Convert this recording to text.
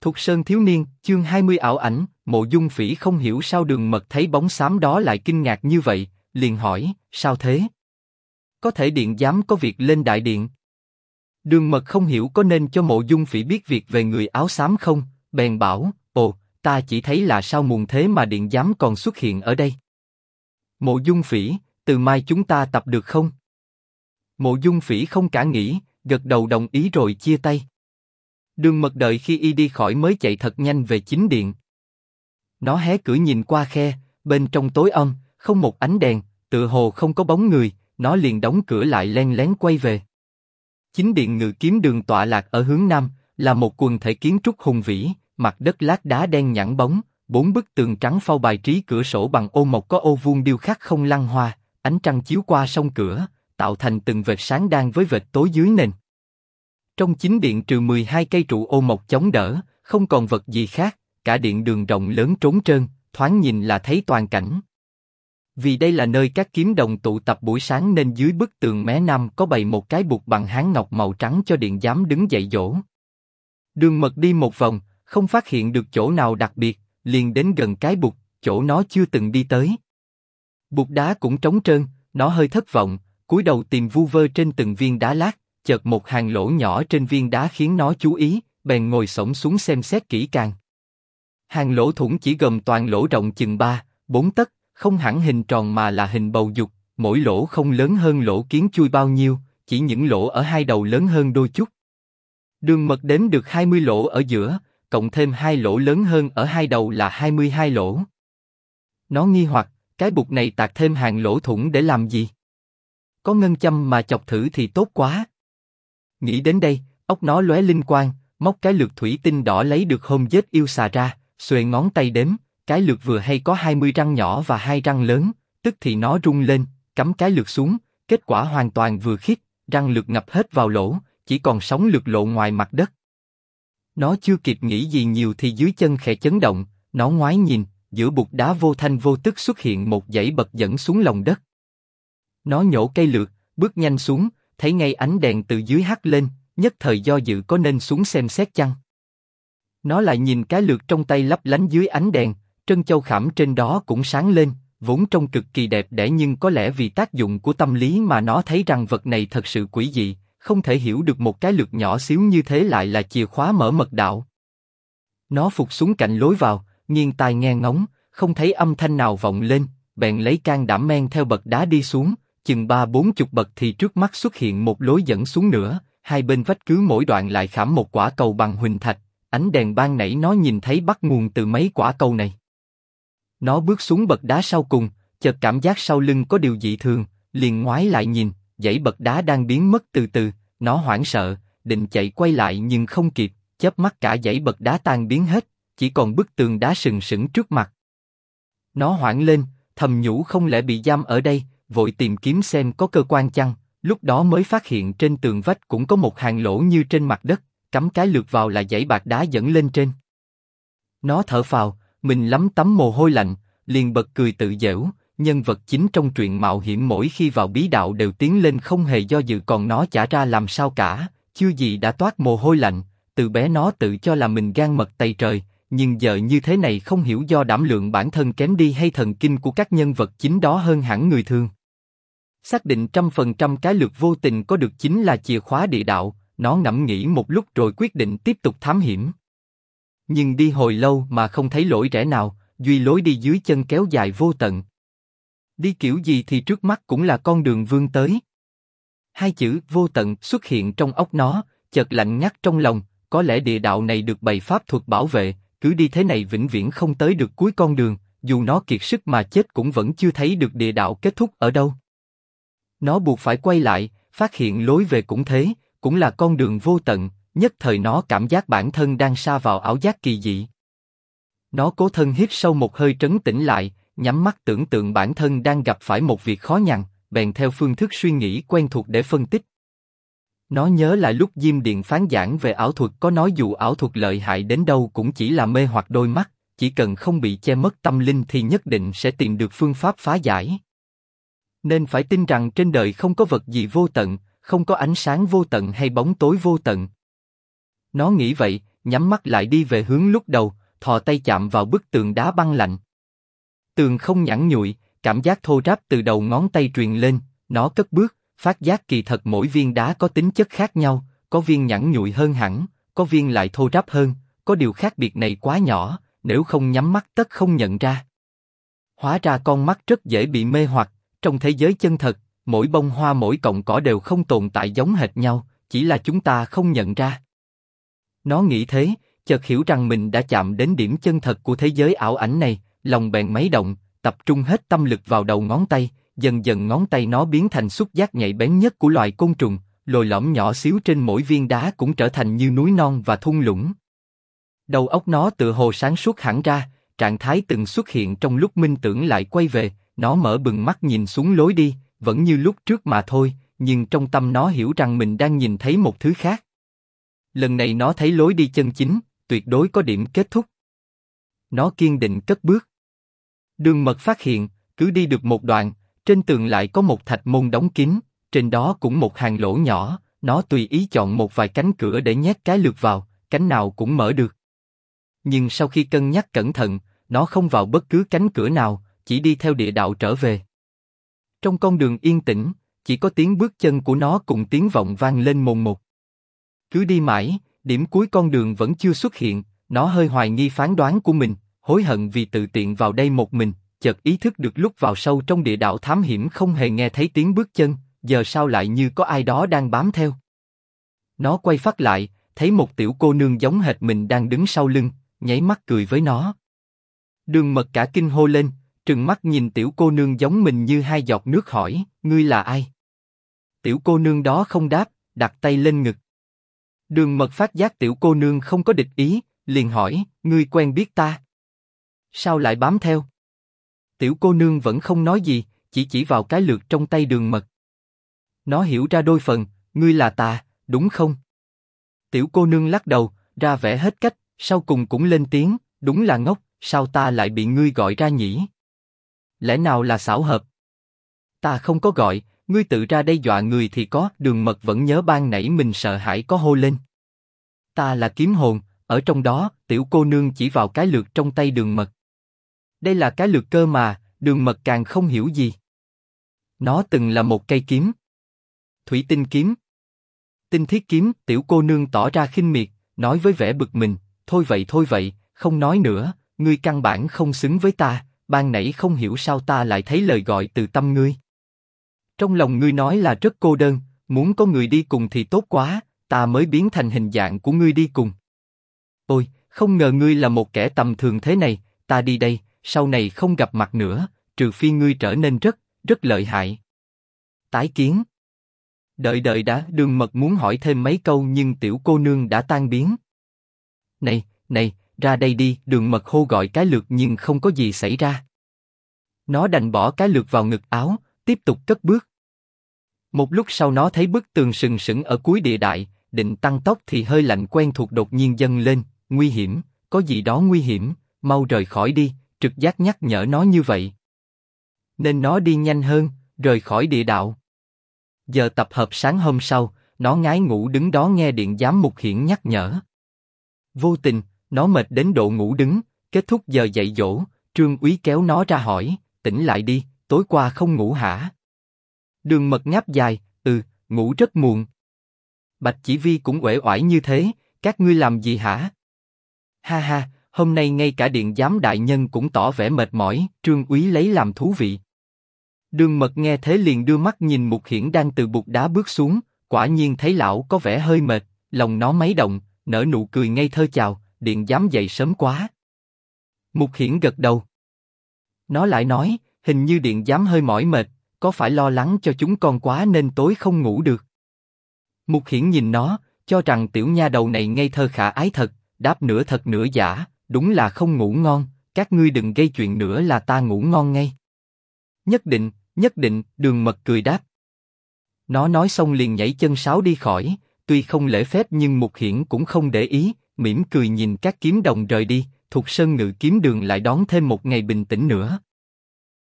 Thục Sơn thiếu niên, chương 20 ảo ảnh. Mộ Dung Phỉ không hiểu sao Đường Mật thấy bóng xám đó lại kinh ngạc như vậy, liền hỏi, sao thế? Có thể điện giám có việc lên đại điện. Đường Mật không hiểu có nên cho Mộ Dung Phỉ biết việc về người áo xám không, bèn bảo, ồ, ta chỉ thấy là sao muộn thế mà điện giám còn xuất hiện ở đây. Mộ Dung Phỉ, từ mai chúng ta tập được không? Mộ Dung Phỉ không cả nghĩ, gật đầu đồng ý rồi chia tay. Đường Mật đợi khi y đi khỏi mới chạy thật nhanh về chính điện. Nó hé cửa nhìn qua khe, bên trong tối om, không một ánh đèn, tựa hồ không có bóng người, nó liền đóng cửa lại len lén quay về. Chính điện Ngự Kiếm Đường tọa lạc ở hướng nam, là một quần thể kiến trúc hùng vĩ, mặt đất lát đá đen nhẵn bóng, 4 bức tường trắng phau bài trí cửa sổ bằng ô mộc có ô vuông điêu khắc không lăng hoa, ánh trăng chiếu qua song cửa, tạo thành từng vệt sáng đan với vệt tối dưới nền. Trong chính điện trừ 12 cây trụ ô mộc chống đỡ, không còn vật gì khác, cả điện đường rộng lớn trống trơn, thoáng nhìn là thấy toàn cảnh. Vì đây là nơi các kiếm đồng tụ tập buổi sáng nên dưới bức tường mé nam có bày một cái bục bằng hán ngọc màu trắng cho điện giám đứng dạy dỗ. Đường Mật đi một vòng, không phát hiện được chỗ nào đặc biệt, liền đến gần cái bục, chỗ nó chưa từng đi tới. Bục đá cũng trống trơn, nó hơi thất vọng, cúi đầu tìm vu vơ trên từng viên đá lát, chợt một hàng lỗ nhỏ trên viên đá khiến nó chú ý, bèn ngồi xổm xuống xem xét kỹ càng. Hàng lỗ thủng chỉ gồm toàn lỗ rộng chừng 3-4 tấc, không hẳn hình tròn mà là hình bầu dục, mỗi lỗ không lớn hơn lỗ kiến chui bao nhiêu, chỉ những lỗ ở hai đầu lớn hơn đôi chút. Đường Mật đếm được 20 lỗ ở giữa, cộng thêm 2 lỗ lớn hơn ở hai đầu là 22 lỗ. Nó nghi hoặc, cái bục này tạc thêm hàng lỗ thủng để làm gì? Có ngân châm mà chọc thử thì tốt quá. Nghĩ đến đây, óc nó lóe linh quang, móc cái lược thủy tinh đỏ lấy được hôm giết yêu xà ra, xuề ngón tay đếm, cái lược vừa hay có 20 răng nhỏ và 2 răng lớn, tức thì nó rung lên, cắm cái lược xuống, kết quả hoàn toàn vừa khít, răng lược ngập hết vào lỗ, chỉ còn sóng lược lộ ngoài mặt đất. Nó chưa kịp nghĩ gì nhiều thì dưới chân khẽ chấn động, nó ngoái nhìn, giữa bục đá vô thanh vô tức xuất hiện một dãy bậc dẫn xuống lòng đất. Nó nhổ cây lược, bước nhanh xuống, thấy ngay ánh đèn từ dưới hắt lên, nhất thời do dự có nên xuống xem xét chăng. Nó lại nhìn cái lược trong tay lấp lánh dưới ánh đèn, trân châu khảm trên đó cũng sáng lên, vốn trông cực kỳ đẹp đẽ nhưng có lẽ vì tác dụng của tâm lý mà nó thấy rằng vật này thật sự quỷ dị, không thể hiểu được một cái lược nhỏ xíu như thế lại là chìa khóa mở mật đạo. Nó phục xuống cạnh lối vào, nghiêng tai nghe ngóng, không thấy âm thanh nào vọng lên, bèn lấy can đảm men theo bậc đá đi xuống, chừng 30-40 bậc thì trước mắt xuất hiện một lối dẫn xuống nữa, hai bên vách cứ mỗi đoạn lại khảm một quả cầu bằng huỳnh thạch, ánh đèn ban nãy nó nhìn thấy bắt nguồn từ mấy quả cầu này. Nó bước xuống bậc đá sau cùng, chợt cảm giác sau lưng có điều dị thường, liền ngoái lại nhìn, dãy bậc đá đang biến mất từ từ, nó hoảng sợ, định chạy quay lại nhưng không kịp, chớp mắt cả dãy bậc đá tan biến hết, chỉ còn bức tường đá sừng sững trước mặt. Nó hoảng lên, thầm nhủ không lẽ bị giam ở đây, vội tìm kiếm xem có cơ quan chăng, lúc đó mới phát hiện trên tường vách cũng có một hàng lỗ như trên mặt đất, cắm cái lược vào là dãy bạc đá dẫn lên trên. Nó thở phào, mình lấm tấm mồ hôi lạnh, liền bật cười tự giễu, nhân vật chính trong truyện mạo hiểm mỗi khi vào bí đạo đều tiến lên không hề do dự, còn nó chả ra làm sao cả, chưa gì đã toát mồ hôi lạnh, từ bé nó tự cho là mình gan mật tày trời, nhưng giờ như thế này không hiểu do đảm lượng bản thân kém đi hay thần kinh của các nhân vật chính đó hơn hẳn người thường. Xác định 100% cái lược vô tình có được chính là chìa khóa địa đạo, nó ngẫm nghĩ một lúc rồi quyết định tiếp tục thám hiểm. Nhưng đi hồi lâu mà không thấy lối rẽ nào, duy lối đi dưới chân kéo dài vô tận. Đi kiểu gì thì trước mắt cũng là con đường vươn tới. Hai chữ vô tận xuất hiện trong óc nó, chợt lạnh ngắt trong lòng, có lẽ địa đạo này được bày pháp thuật bảo vệ, cứ đi thế này vĩnh viễn không tới được cuối con đường, dù nó kiệt sức mà chết cũng vẫn chưa thấy được địa đạo kết thúc ở đâu. Nó buộc phải quay lại, phát hiện lối về cũng thế, cũng là con đường vô tận, nhất thời nó cảm giác bản thân đang sa vào ảo giác kỳ dị. Nó cố thân hít sâu một hơi trấn tĩnh lại, nhắm mắt tưởng tượng bản thân đang gặp phải một việc khó nhằn, bèn theo phương thức suy nghĩ quen thuộc để phân tích. Nó nhớ lại lúc Diêm Điện phán giảng về ảo thuật có nói dù ảo thuật lợi hại đến đâu cũng chỉ là mê hoặc đôi mắt, chỉ cần không bị che mất tâm linh thì nhất định sẽ tìm được phương pháp phá giải. Nên phải tin rằng trên đời không có vật gì vô tận, không có ánh sáng vô tận hay bóng tối vô tận. Nó nghĩ vậy, nhắm mắt lại đi về hướng lúc đầu, thò tay chạm vào bức tường đá băng lạnh. Tường không nhẵn nhụi, cảm giác thô ráp từ đầu ngón tay truyền lên, nó cất bước, phát giác kỳ thật mỗi viên đá có tính chất khác nhau, có viên nhẵn nhụi hơn hẳn, có viên lại thô ráp hơn, có điều khác biệt này quá nhỏ, nếu không nhắm mắt tất không nhận ra. Hóa ra con mắt rất dễ bị mê hoặc, trong thế giới chân thật, mỗi bông hoa mỗi cọng cỏ đều không tồn tại giống hệt nhau, chỉ là chúng ta không nhận ra. Nó nghĩ thế, chợt hiểu rằng mình đã chạm đến điểm chân thật của thế giới ảo ảnh này, lòng bèn mấy động, tập trung hết tâm lực vào đầu ngón tay, dần dần ngón tay nó biến thành xúc giác nhạy bén nhất của loài côn trùng, lồi lõm nhỏ xíu trên mỗi viên đá cũng trở thành như núi non và thung lũng. Đầu óc nó tựa hồ sáng suốt hẳn ra, trạng thái từng xuất hiện trong lúc minh tưởng lại quay về, nó mở bừng mắt nhìn xuống lối đi, vẫn như lúc trước mà thôi, nhưng trong tâm nó hiểu rằng mình đang nhìn thấy một thứ khác. Lần này nó thấy lối đi chân chính, tuyệt đối có điểm kết thúc. Nó kiên định cất bước. Đường Mật phát hiện, cứ đi được một đoạn, trên tường lại có một thạch môn đóng kín, trên đó cũng một hàng lỗ nhỏ, nó tùy ý chọn một vài cánh cửa để nhét cái lược vào, cánh nào cũng mở được. Nhưng sau khi cân nhắc cẩn thận, nó không vào bất cứ cánh cửa nào, chỉ đi theo địa đạo trở về. Trong con đường yên tĩnh, chỉ có tiếng bước chân của nó cùng tiếng vọng vang lên mồn một. Cứ đi mãi, điểm cuối con đường vẫn chưa xuất hiện, nó hơi hoài nghi phán đoán của mình, hối hận vì tự tiện vào đây một mình, chợt ý thức được lúc vào sâu trong địa đạo thám hiểm không hề nghe thấy tiếng bước chân, giờ sao lại như có ai đó đang bám theo. Nó quay phát lại, thấy một tiểu cô nương giống hệt mình đang đứng sau lưng, nháy mắt cười với nó. Đường Mật cả kinh hô lên, trừng mắt nhìn tiểu cô nương giống mình như hai giọt nước hỏi, ngươi là ai? Tiểu cô nương đó không đáp, đặt tay lên ngực. Đường Mật phát giác tiểu cô nương không có địch ý, liền hỏi, ngươi quen biết ta? Sao lại bám theo? Tiểu cô nương vẫn không nói gì, chỉ vào cái lược trong tay Đường Mật. Nó hiểu ra đôi phần, ngươi là ta, đúng không? Tiểu cô nương lắc đầu, ra vẻ hết cách, sau cùng cũng lên tiếng, đúng là ngốc, sao ta lại bị ngươi gọi ra nhỉ? Lẽ nào là xảo hợp? Ta không có gọi, ngươi tự ra đây dọa người thì có. Đường Mật vẫn nhớ ban nãy mình sợ hãi có hô lên. Ta là kiếm hồn, ở trong đó. Tiểu cô nương chỉ vào cái lược trong tay Đường Mật. Đây là cái lược cơ mà. Đường Mật càng không hiểu gì. Nó từng là một cây kiếm. Thủy tinh kiếm. Tinh thiết kiếm. Tiểu cô nương tỏ ra khinh miệt, nói với vẻ bực mình, thôi vậy, không nói nữa, ngươi căn bản không xứng với ta, ban nãy không hiểu sao ta lại thấy lời gọi từ tâm ngươi. Trong lòng ngươi nói là rất cô đơn, muốn có người đi cùng thì tốt quá, ta mới biến thành hình dạng của ngươi đi cùng. Ôi, không ngờ ngươi là một kẻ tầm thường thế này, ta đi đây, sau này không gặp mặt nữa, trừ phi ngươi trở nên rất lợi hại. Tái kiến. Đợi đã. Đường Mật muốn hỏi thêm mấy câu nhưng tiểu cô nương đã tan biến. Này, ra đây đi. Đường Mật hô gọi cái lược nhưng không có gì xảy ra. Nó đành bỏ cái lược vào ngực áo, tiếp tục cất bước. Một lúc sau nó thấy bức tường sừng sững ở cuối địa đại, định tăng tốc thì hơi lạnh quen thuộc đột nhiên dâng lên, nguy hiểm, có gì đó nguy hiểm, mau rời khỏi đi, trực giác nhắc nhở nó như vậy. Nên nó đi nhanh hơn, rời khỏi địa đạo. Giờ tập hợp sáng hôm sau, nó ngái ngủ đứng đó nghe điện giám Mục Hiển nhắc nhở. Vô tình, nó mệt đến độ ngủ đứng, kết thúc giờ dạy dỗ, Trương Úy kéo nó ra hỏi, tỉnh lại đi, tối qua không ngủ hả? Đường Mật ngáp dài, ngủ rất muộn. Bạch Chỉ Vi cũng uể oải như thế, các ngươi làm gì hả? Ha, hôm nay ngay cả điện giám đại nhân cũng tỏ vẻ mệt mỏi, Trương Úy lấy làm thú vị. Đường Mật nghe thế liền đưa mắt nhìn Mục Hiển đang từ bục đá bước xuống, quả nhiên thấy lão có vẻ hơi mệt, lòng nó mấy động, nở nụ cười ngây thơ chào, điện giám dậy sớm quá. Mục Hiển gật đầu. Nó lại nói, hình như điện giám hơi mỏi mệt, có phải lo lắng cho chúng con quá nên tối không ngủ được? Mục Hiển nhìn nó, cho rằng tiểu nha đầu này ngây thơ khả ái thật, đáp nửa thật nửa giả, đúng là không ngủ ngon, các ngươi đừng gây chuyện nữa là ta ngủ ngon ngay. Nhất định, Đường Mật cười đáp. Nó nói xong liền nhảy chân sáo đi khỏi, tuy không lễ phép nhưng Mục Hiển cũng không để ý, mỉm cười nhìn các kiếm đồng rời đi, Thục Sơn Ngự Kiếm Đường lại đón thêm một ngày bình tĩnh nữa.